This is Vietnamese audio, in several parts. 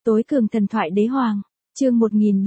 Tối cường thần thoại đế hoàng, chương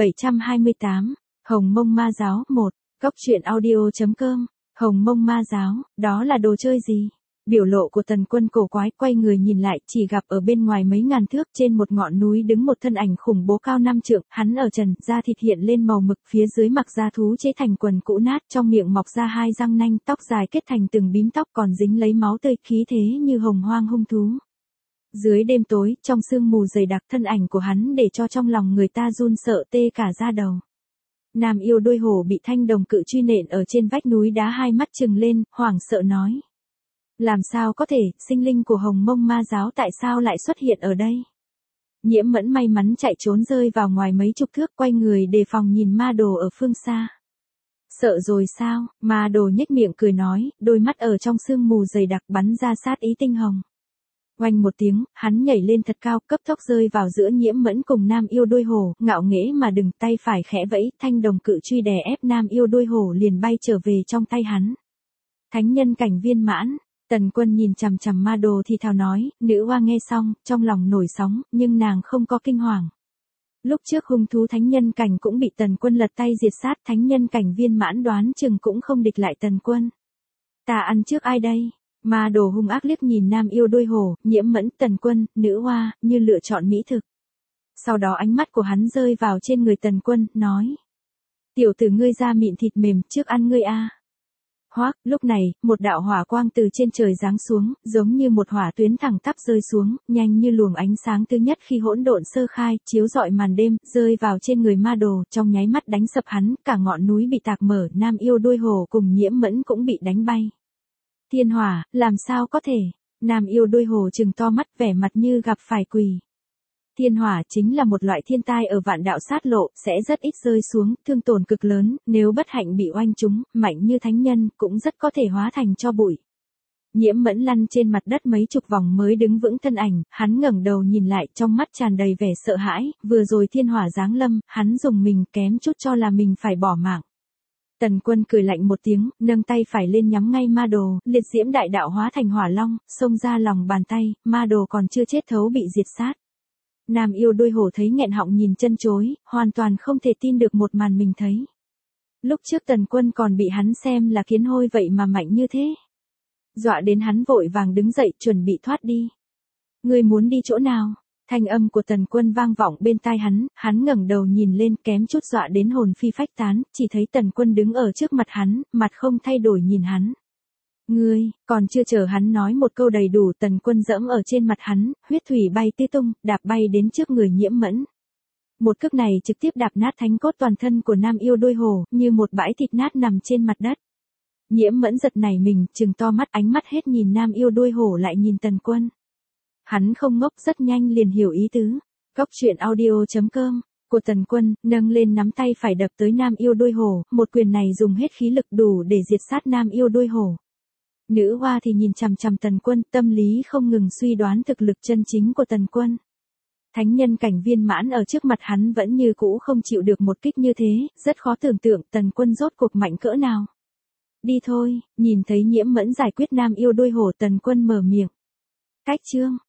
1728, Hồng Mông Ma Giáo 1, Góc truyện audio.com, Hồng Mông Ma Giáo, đó là đồ chơi gì? Biểu lộ của Tần Quân cổ quái, quay người nhìn lại, chỉ gặp ở bên ngoài mấy ngàn thước trên một ngọn núi đứng một thân ảnh khủng bố cao 5 trượng, hắn ở trần, da thịt hiện lên màu mực, phía dưới mặc da thú chế thành quần cũ nát, trong miệng mọc ra 2 răng nanh, tóc dài kết thành từng bím tóc còn dính lấy máu tươi, khí thế như hồng hoang hung thú. Dưới đêm tối, trong sương mù dày đặc, thân ảnh của hắn để cho trong lòng người ta run sợ tê cả da đầu. Nam yêu đuôi hổ bị thanh đồng cự truy nện ở trên vách núi đá, hai mắt trừng lên, hoảng sợ nói. Làm sao có thể, sinh linh của Hồng Mông Ma Giáo tại sao lại xuất hiện ở đây? Nhiễm Mẫn may mắn chạy trốn rơi vào ngoài mấy chục thước, quay người đề phòng nhìn ma đồ ở phương xa. Sợ rồi sao? Ma đồ nhếch miệng cười nói, đôi mắt ở trong sương mù dày đặc bắn ra sát ý tinh hồng. Oanh một tiếng, hắn nhảy lên thật cao, cấp tốc rơi vào giữa Nhiễm Mẫn cùng Nam yêu đuôi hổ, ngạo nghễ mà đừng, tay phải khẽ vẫy, thanh đồng cự truy đè ép Nam yêu đuôi hổ liền bay trở về trong tay hắn. Thánh nhân cảnh viên mãn. Tần Quân nhìn chằm chằm ma đồ thì thào nói, nữ hoa nghe xong, trong lòng nổi sóng, nhưng nàng không có kinh hoàng. Lúc trước hung thú thánh nhân cảnh cũng bị Tần Quân lật tay diệt sát, thánh nhân cảnh viên mãn đoán chừng cũng không địch lại Tần Quân. Ta ăn trước ai đây? Ma đồ hung ác liếc nhìn Nam yêu đuôi hổ, Nhiễm Mẫn, Tần Quân, nữ hoa, như lựa chọn mỹ thực. Sau đó ánh mắt của hắn rơi vào trên người Tần Quân, nói. Tiểu tử ngươi da mịn thịt mềm, trước ăn ngươi a. Hoác, lúc này, một đạo hỏa quang từ trên trời giáng xuống, giống như một hỏa tuyến thẳng tắp rơi xuống, nhanh như luồng ánh sáng thứ nhất khi hỗn độn sơ khai, chiếu rọi màn đêm, rơi vào trên người ma đồ, trong nháy mắt đánh sập hắn, cả ngọn núi bị tạc mở, Nam yêu đuôi hổ cùng Nhiễm Mẫn cũng bị đánh bay. Thiên hỏa, làm sao có thể? Nam yêu đuôi hổ trừng to mắt, vẻ mặt như gặp phải quỷ. Thiên hỏa chính là một loại thiên tai ở vạn đạo sát lộ, sẽ rất ít rơi xuống, thương tổn cực lớn, nếu bất hạnh bị oanh trúng, mạnh như thánh nhân, cũng rất có thể hóa thành tro bụi. Nhiễm Mẫn lăn trên mặt đất mấy chục vòng mới đứng vững thân ảnh, hắn ngẩng đầu nhìn lại, trong mắt tràn đầy vẻ sợ hãi, vừa rồi thiên hỏa giáng lâm, hắn dùng mình kém chút cho là mình phải bỏ mạng. Tần Quân cười lạnh một tiếng, nâng tay phải lên nhắm ngay ma đồ, liệt diễm đại đạo hóa thành hỏa long, xông ra lòng bàn tay, ma đồ còn chưa chết thấu bị diệt sát. Nam yêu đuôi hổ thấy nghẹn họng nhìn chân chối, hoàn toàn không thể tin được một màn mình thấy. Lúc trước Tần Quân còn bị hắn xem là kiến hôi vậy mà mạnh như thế. Dọa đến hắn vội vàng đứng dậy chuẩn bị thoát đi. Ngươi muốn đi chỗ nào? Thanh âm của Tần Quân vang vọng bên tai hắn ngẩng đầu nhìn lên kém chút dọa đến hồn phi phách tán, chỉ thấy Tần Quân đứng ở trước mặt hắn, mặt không thay đổi nhìn hắn. Ngươi, còn chưa chờ hắn nói một câu đầy đủ, Tần Quân giẫm ở trên mặt hắn, huyết thủy bay tứ tung, đạp bay đến trước người Nhiễm Mẫn. Một cước này trực tiếp đạp nát thánh cốt toàn thân của Nam yêu đuôi hổ, như một bãi thịt nát nằm trên mặt đất. Nhiễm Mẫn giật nảy mình, trừng to mắt, ánh mắt hết nhìn Nam yêu đuôi hổ lại nhìn Tần Quân. Hắn không ngốc, rất nhanh liền hiểu ý tứ. Góc truyện audio.com của Tần Quân, nâng lên nắm tay phải đập tới Nam yêu đuôi hổ, một quyền này dùng hết khí lực đủ để diệt sát Nam yêu đuôi hổ. Nữ hoa thì nhìn chằm chằm Tần Quân, tâm lý không ngừng suy đoán thực lực chân chính của Tần Quân. Thánh nhân cảnh viên mãn ở trước mặt hắn vẫn như cũ không chịu được một kích như thế, rất khó tưởng tượng Tần Quân rốt cuộc mạnh cỡ nào. Đi thôi, nhìn thấy Nhiễm Mẫn giải quyết Nam yêu đuôi hổ, Tần Quân mở miệng. Cách chương.